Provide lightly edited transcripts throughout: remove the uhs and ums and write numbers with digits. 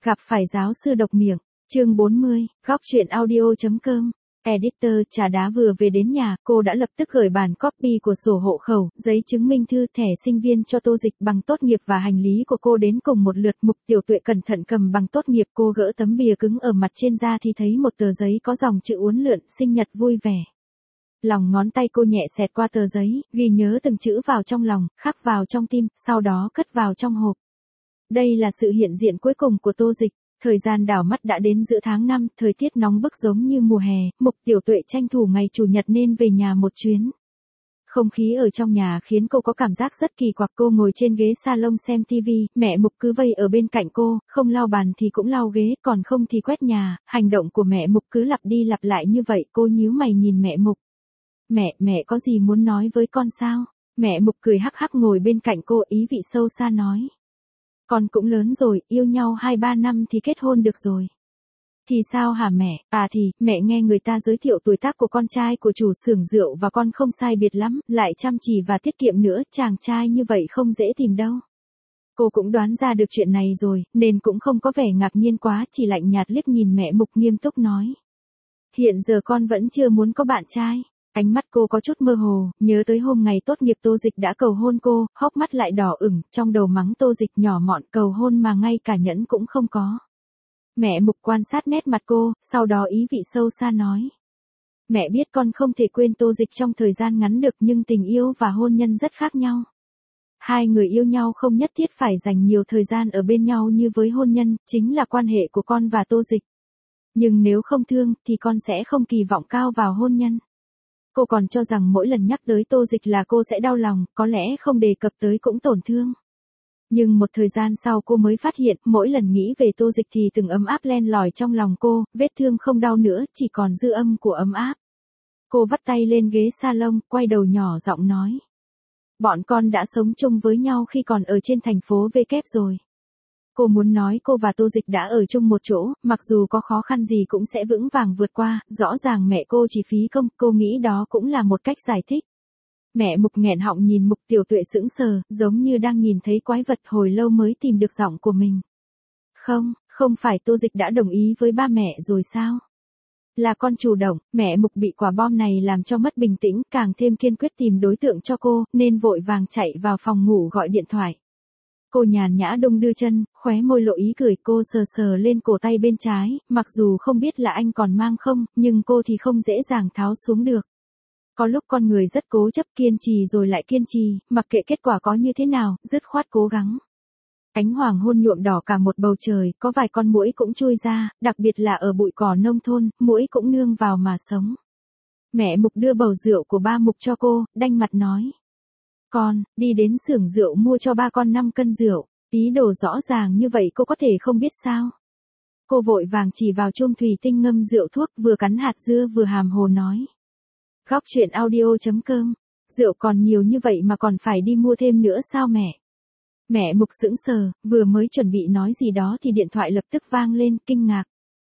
Gặp phải giáo sư độc miệng, chương 40, góc truyện audio.com. Editor trà đá vừa về đến nhà, cô đã lập tức gửi bản copy của sổ hộ khẩu, giấy chứng minh thư, thẻ sinh viên cho Tô Dịch, bằng tốt nghiệp và hành lý của cô đến cùng một lượt. Mục Tiểu Tuệ cẩn thận cầm bằng tốt nghiệp, cô gỡ tấm bìa cứng ở mặt trên ra thì thấy một tờ giấy có dòng chữ uốn lượn, sinh nhật vui vẻ. Lòng ngón tay cô nhẹ xẹt qua tờ giấy, ghi nhớ từng chữ vào trong lòng, khắc vào trong tim, sau đó cất vào trong hộp. Đây là sự hiện diện cuối cùng của Tô Dịch. Thời gian đảo mắt đã đến giữa tháng 5, thời tiết nóng bức giống như mùa hè, Mục Tiểu Tuệ tranh thủ ngày chủ nhật nên về nhà một chuyến. Không khí ở trong nhà khiến cô có cảm giác rất kỳ quặc. Cô ngồi trên ghế salon xem TV, mẹ Mục cứ vây ở bên cạnh cô, không lau bàn thì cũng lau ghế, còn không thì quét nhà. Hành động của mẹ Mục cứ lặp đi lặp lại như vậy. Cô nhíu mày nhìn mẹ Mục. Mẹ có gì muốn nói với con sao? Mẹ Mục cười hắc hắc ngồi bên cạnh cô, ý vị sâu xa nói. Con cũng lớn rồi, yêu nhau 2-3 năm thì kết hôn được rồi. Thì sao hả mẹ? Thì, mẹ nghe người ta giới thiệu tuổi tác của con trai của chủ xưởng rượu và con không sai biệt lắm, lại chăm chỉ và tiết kiệm nữa, chàng trai như vậy không dễ tìm đâu. Cô cũng đoán ra được chuyện này rồi, nên cũng không có vẻ ngạc nhiên quá, chỉ lạnh nhạt liếc nhìn mẹ Mục nghiêm túc nói. Hiện giờ con vẫn chưa muốn có bạn trai. Ánh mắt cô có chút mơ hồ, nhớ tới hôm ngày tốt nghiệp Tô Dịch đã cầu hôn cô, hốc mắt lại đỏ ửng, trong đầu mắng Tô Dịch nhỏ mọn, cầu hôn mà ngay cả nhẫn cũng không có. Mẹ Mục quan sát nét mặt cô, sau đó ý vị sâu xa nói. Mẹ biết con không thể quên Tô Dịch trong thời gian ngắn được, nhưng tình yêu và hôn nhân rất khác nhau. Hai người yêu nhau không nhất thiết phải dành nhiều thời gian ở bên nhau như với hôn nhân, chính là quan hệ của con và Tô Dịch. Nhưng nếu không thương, thì con sẽ không kỳ vọng cao vào hôn nhân. Cô còn cho rằng mỗi lần nhắc tới Tô Dịch là cô sẽ đau lòng, có lẽ không đề cập tới cũng tổn thương. Nhưng một thời gian sau cô mới phát hiện, mỗi lần nghĩ về Tô Dịch thì từng ấm áp len lỏi trong lòng cô, vết thương không đau nữa, chỉ còn dư âm của ấm áp. Cô vắt tay lên ghế salon, quay đầu nhỏ giọng nói. Bọn con đã sống chung với nhau khi còn ở trên thành phố V kép rồi. Cô muốn nói cô và Tô Dịch đã ở chung một chỗ, mặc dù có khó khăn gì cũng sẽ vững vàng vượt qua, rõ ràng mẹ cô chỉ phí công, cô nghĩ đó cũng là một cách giải thích. Mẹ Mục nghẹn họng nhìn Mục Tiểu Tuệ sững sờ, giống như đang nhìn thấy quái vật, hồi lâu mới tìm được giọng của mình. Không phải Tô Dịch đã đồng ý với ba mẹ rồi sao? Là con chủ động. Mẹ Mục bị quả bom này làm cho mất bình tĩnh, càng thêm kiên quyết tìm đối tượng cho cô, nên vội vàng chạy vào phòng ngủ gọi điện thoại. Cô nhàn nhã đung đưa chân, khóe môi lộ ý cười, cô sờ sờ lên cổ tay bên trái, mặc dù không biết là anh còn mang không, nhưng cô thì không dễ dàng tháo xuống được. Có lúc con người rất cố chấp, kiên trì rồi lại kiên trì, mặc kệ kết quả có như thế nào, dứt khoát cố gắng. Ánh hoàng hôn nhuộm đỏ cả một bầu trời, có vài con muỗi cũng chui ra, đặc biệt là ở bụi cỏ nông thôn, muỗi cũng nương vào mà sống. Mẹ Mục đưa bầu rượu của ba Mục cho cô, đanh mặt nói. Con, đi đến xưởng rượu mua cho ba con 5 cân rượu, ý đồ rõ ràng như vậy cô có thể không biết sao. Cô vội vàng chỉ vào chum thủy tinh ngâm rượu thuốc, vừa cắn hạt dưa vừa hàm hồ nói. Góc truyện audio.com, rượu còn nhiều như vậy mà còn phải đi mua thêm nữa sao mẹ? Mẹ Mục sững sờ, vừa mới chuẩn bị nói gì đó thì điện thoại lập tức vang lên, kinh ngạc.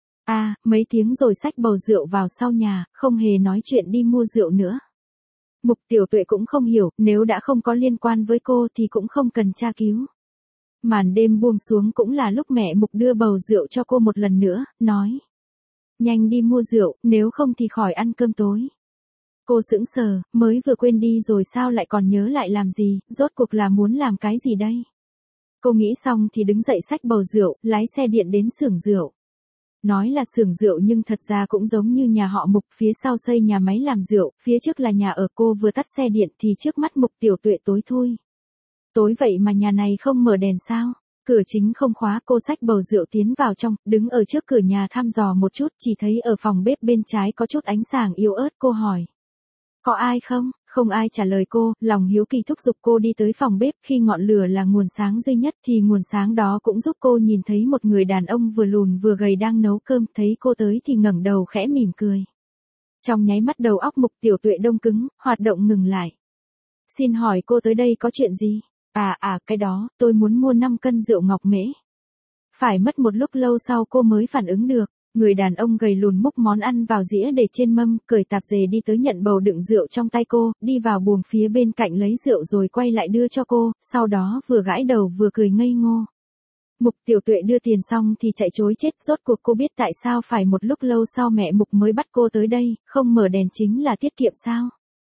Mấy tiếng rồi xách bầu rượu vào sau nhà, không hề nói chuyện đi mua rượu nữa. Mục Tiểu Tuệ cũng không hiểu, nếu đã không có liên quan với cô thì cũng không cần tra cứu. Màn đêm buông xuống cũng là lúc mẹ Mục đưa bầu rượu cho cô một lần nữa, nói. Nhanh đi mua rượu, nếu không thì khỏi ăn cơm tối. Cô sững sờ, mới vừa quên đi rồi sao lại còn nhớ lại làm gì, rốt cuộc là muốn làm cái gì đây? Cô nghĩ xong thì đứng dậy xách bầu rượu, lái xe điện đến xưởng rượu. Nói là xưởng rượu nhưng thật ra cũng giống như nhà họ Mục, phía sau xây nhà máy làm rượu, phía trước là nhà ở. Cô vừa tắt xe điện thì trước mắt Mục Tiểu Tuệ tối thui. Tối vậy mà nhà này không mở đèn sao? Cửa chính không khóa, cô xách bầu rượu tiến vào trong, đứng ở trước cửa nhà thăm dò một chút, chỉ thấy ở phòng bếp bên trái có chút ánh sáng yếu ớt. Cô hỏi. Có ai không? Không ai trả lời cô, lòng hiếu kỳ thúc giục cô đi tới phòng bếp, khi ngọn lửa là nguồn sáng duy nhất thì nguồn sáng đó cũng giúp cô nhìn thấy một người đàn ông vừa lùn vừa gầy đang nấu cơm, thấy cô tới thì ngẩng đầu khẽ mỉm cười. Trong nháy mắt đầu óc Mục Tiểu Tuệ đông cứng, hoạt động ngừng lại. Xin hỏi cô tới đây có chuyện gì? Cái đó, tôi muốn mua 5 cân rượu ngọc mễ. Phải mất một lúc lâu sau cô mới phản ứng được. Người đàn ông gầy lùn múc món ăn vào dĩa để trên mâm, cởi tạp dề đi tới nhận bầu đựng rượu trong tay cô, đi vào buồng phía bên cạnh lấy rượu rồi quay lại đưa cho cô, sau đó vừa gãi đầu vừa cười ngây ngô. Mục Tiểu Tuệ đưa tiền xong thì chạy trối chết, rốt cuộc cô biết tại sao phải một lúc lâu sau mẹ Mục mới bắt cô tới đây, không mở đèn chính là tiết kiệm sao?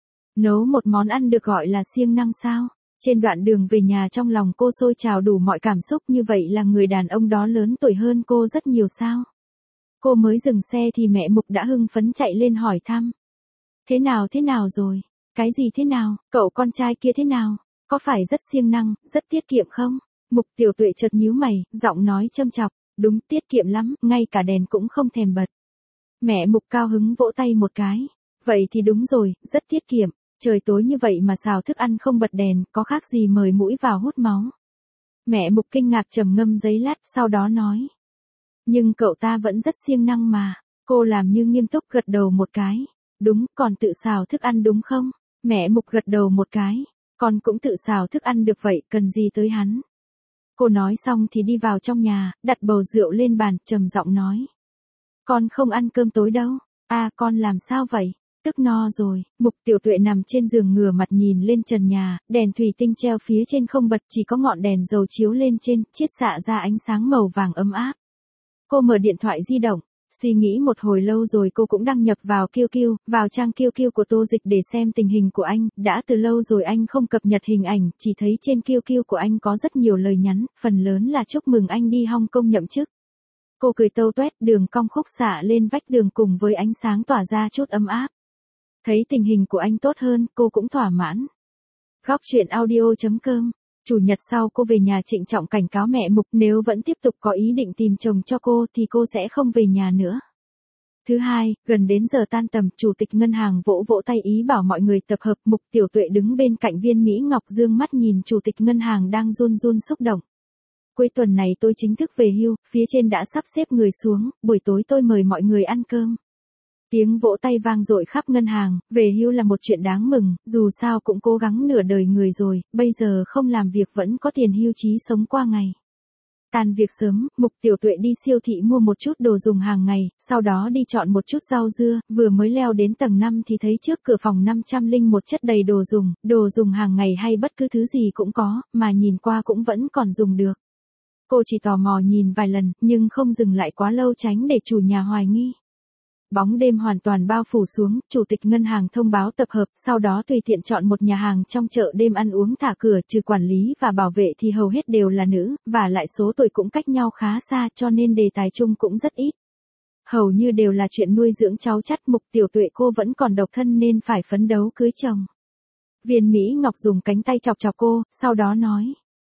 Nấu một món ăn được gọi là siêng năng sao? Trên đoạn đường về nhà trong lòng cô sôi trào đủ mọi cảm xúc, như vậy là người đàn ông đó lớn tuổi hơn cô rất nhiều sao? Cô mới dừng xe thì mẹ Mục đã hưng phấn chạy lên hỏi thăm. Thế nào rồi? Cái gì thế nào? Cậu con trai kia thế nào? Có phải rất siêng năng, rất tiết kiệm không? Mục Tiểu Tuệ chợt nhíu mày, giọng nói châm chọc, đúng tiết kiệm lắm, ngay cả đèn cũng không thèm bật. Mẹ Mục cao hứng vỗ tay một cái. Vậy thì đúng rồi, rất tiết kiệm, trời tối như vậy mà xào thức ăn không bật đèn, có khác gì mời muỗi vào hút máu. Mẹ Mục kinh ngạc trầm ngâm giây lát, sau đó nói. Nhưng cậu ta vẫn rất siêng năng mà. Cô làm như nghiêm túc gật đầu một cái. Đúng, còn tự xào thức ăn đúng không? Mẹ Mục gật đầu một cái. Con cũng tự xào thức ăn được vậy, cần gì tới hắn? Cô nói xong thì đi vào trong nhà, đặt bầu rượu lên bàn, trầm giọng nói. Con không ăn cơm tối đâu. À, con làm sao vậy? Tức no rồi. Mục Tiểu Tuệ nằm trên giường ngửa mặt nhìn lên trần nhà, đèn thủy tinh treo phía trên không bật, chỉ có ngọn đèn dầu chiếu lên trên, chiết xạ ra ánh sáng màu vàng ấm áp. Cô mở điện thoại di động, suy nghĩ một hồi lâu rồi cô cũng đăng nhập vào QQ, vào trang QQ của Tô Dịch để xem tình hình của anh, đã từ lâu rồi anh không cập nhật hình ảnh, chỉ thấy trên QQ của anh có rất nhiều lời nhắn, phần lớn là chúc mừng anh đi Hong Kong nhậm chức. Cô cười tâu tuét, đường cong khúc xạ lên vách đường cùng với ánh sáng tỏa ra chút ấm áp. Thấy tình hình của anh tốt hơn, cô cũng thỏa mãn. Góc truyện audio.com. Chủ nhật sau cô về nhà trịnh trọng cảnh cáo mẹ Mục nếu vẫn tiếp tục có ý định tìm chồng cho cô thì cô sẽ không về nhà nữa. Thứ hai, gần đến giờ tan tầm, chủ tịch ngân hàng vỗ vỗ tay ý bảo mọi người tập hợp. Mục Tiểu Tuệ đứng bên cạnh Viên Mỹ Ngọc dương mắt nhìn chủ tịch ngân hàng đang run run xúc động. Cuối tuần này tôi chính thức về hưu, phía trên đã sắp xếp người xuống, buổi tối tôi mời mọi người ăn cơm. Tiếng vỗ tay vang dội khắp ngân hàng, về hưu là một chuyện đáng mừng, dù sao cũng cố gắng nửa đời người rồi, bây giờ không làm việc vẫn có tiền hưu trí sống qua ngày. Tan việc sớm, Mục Tiểu Tuệ đi siêu thị mua một chút đồ dùng hàng ngày, sau đó đi chọn một chút rau dưa, vừa mới leo đến tầng 5 thì thấy trước cửa phòng 501 chất đầy đồ dùng hàng ngày hay bất cứ thứ gì cũng có, mà nhìn qua cũng vẫn còn dùng được. Cô chỉ tò mò nhìn vài lần, nhưng không dừng lại quá lâu tránh để chủ nhà hoài nghi. Bóng đêm hoàn toàn bao phủ xuống, chủ tịch ngân hàng thông báo tập hợp, sau đó tùy tiện chọn một nhà hàng trong chợ đêm ăn uống thả cửa, trừ quản lý và bảo vệ thì hầu hết đều là nữ, và lại số tuổi cũng cách nhau khá xa cho nên đề tài chung cũng rất ít. Hầu như đều là chuyện nuôi dưỡng cháu chắt. Mục Tiểu Tuệ cô vẫn còn độc thân nên phải phấn đấu cưới chồng. Viên Mỹ Ngọc dùng cánh tay chọc chọc cô, sau đó nói.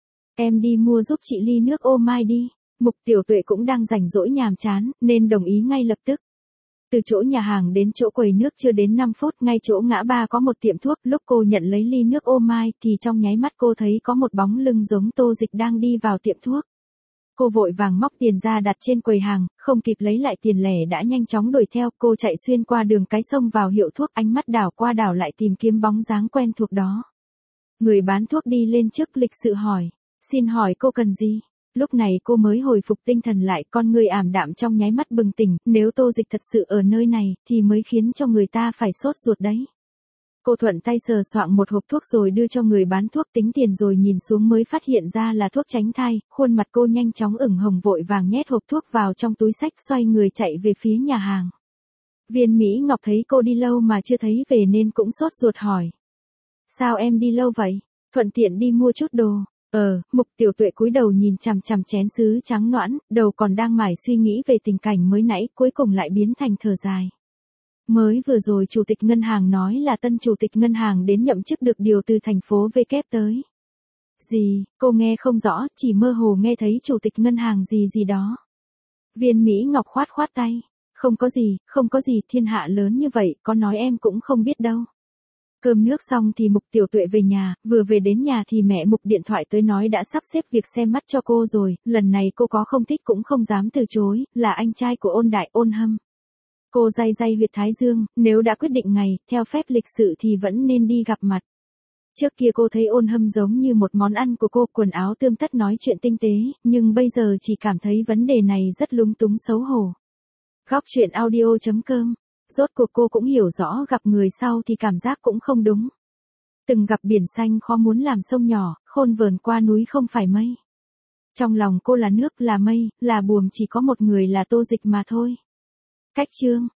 Em đi mua giúp chị ly nước ô mai đi. Mục Tiểu Tuệ cũng đang rảnh rỗi nhàm chán, nên đồng ý ngay lập tức. Từ chỗ nhà hàng đến chỗ quầy nước chưa đến 5 phút, ngay chỗ ngã ba có một tiệm thuốc, lúc cô nhận lấy ly nước ô mai thì trong nháy mắt cô thấy có một bóng lưng giống Tô Dịch đang đi vào tiệm thuốc. Cô vội vàng móc tiền ra đặt trên quầy hàng, không kịp lấy lại tiền lẻ đã nhanh chóng đuổi theo, cô chạy xuyên qua đường cái sông vào hiệu thuốc, ánh mắt đảo qua đảo lại tìm kiếm bóng dáng quen thuộc đó. Người bán thuốc đi lên trước lịch sự hỏi, xin hỏi cô cần gì? Lúc này cô mới hồi phục tinh thần lại, con người ảm đạm trong nháy mắt bừng tỉnh, nếu Tô Dịch thật sự ở nơi này, thì mới khiến cho người ta phải sốt ruột đấy. Cô thuận tay sờ soạng một hộp thuốc rồi đưa cho người bán thuốc, tính tiền rồi nhìn xuống mới phát hiện ra là thuốc tránh thai, khuôn mặt cô nhanh chóng ửng hồng, vội vàng nhét hộp thuốc vào trong túi xách, xoay người chạy về phía nhà hàng. Viên Mỹ Ngọc thấy cô đi lâu mà chưa thấy về nên cũng sốt ruột hỏi. Sao em đi lâu vậy? Thuận tiện đi mua chút đồ. Mục Tiểu Tuệ cúi đầu nhìn chằm chằm chén sứ trắng nõn, đầu còn đang mải suy nghĩ về tình cảnh mới nãy, cuối cùng lại biến thành thở dài. Mới vừa rồi chủ tịch ngân hàng nói là tân chủ tịch ngân hàng đến nhậm chức được điều từ thành phố V kép tới. Gì, cô nghe không rõ, chỉ mơ hồ nghe thấy chủ tịch ngân hàng gì đó. Viên Mỹ Ngọc khoát khoát tay. Không có gì, thiên hạ lớn như vậy, có nói em cũng không biết đâu. Cơm nước xong thì Mục Tiểu Tuệ về nhà, vừa về đến nhà thì mẹ Mục điện thoại tới nói đã sắp xếp việc xem mắt cho cô rồi, lần này cô có không thích cũng không dám từ chối, là anh trai của Ôn Đại, Ôn Hâm. Cô day huyệt thái dương, nếu đã quyết định ngày, theo phép lịch sự thì vẫn nên đi gặp mặt. Trước kia cô thấy Ôn Hâm giống như một món ăn của cô, quần áo tươm tất nói chuyện tinh tế, nhưng bây giờ chỉ cảm thấy vấn đề này rất lúng túng xấu hổ. Góc truyện audio.com. Rốt cuộc cô cũng hiểu rõ gặp người sau thì cảm giác cũng không đúng. Từng gặp biển xanh khó muốn làm sông nhỏ, khôn vờn qua núi không phải mây. Trong lòng cô là nước, là mây, là buồm, chỉ có một người là Tô Dịch mà thôi. Cách chương